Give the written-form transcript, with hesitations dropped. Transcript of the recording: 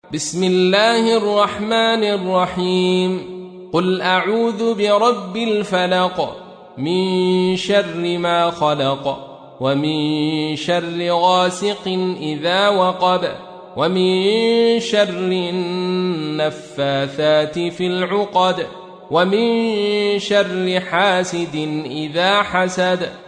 بسم الله الرحمن الرحيم قل أعوذ برب الفلق من شر ما خلق ومن شر غاسق إذا وقب ومن شر النفاثات في العقد ومن شر حاسد إذا حسد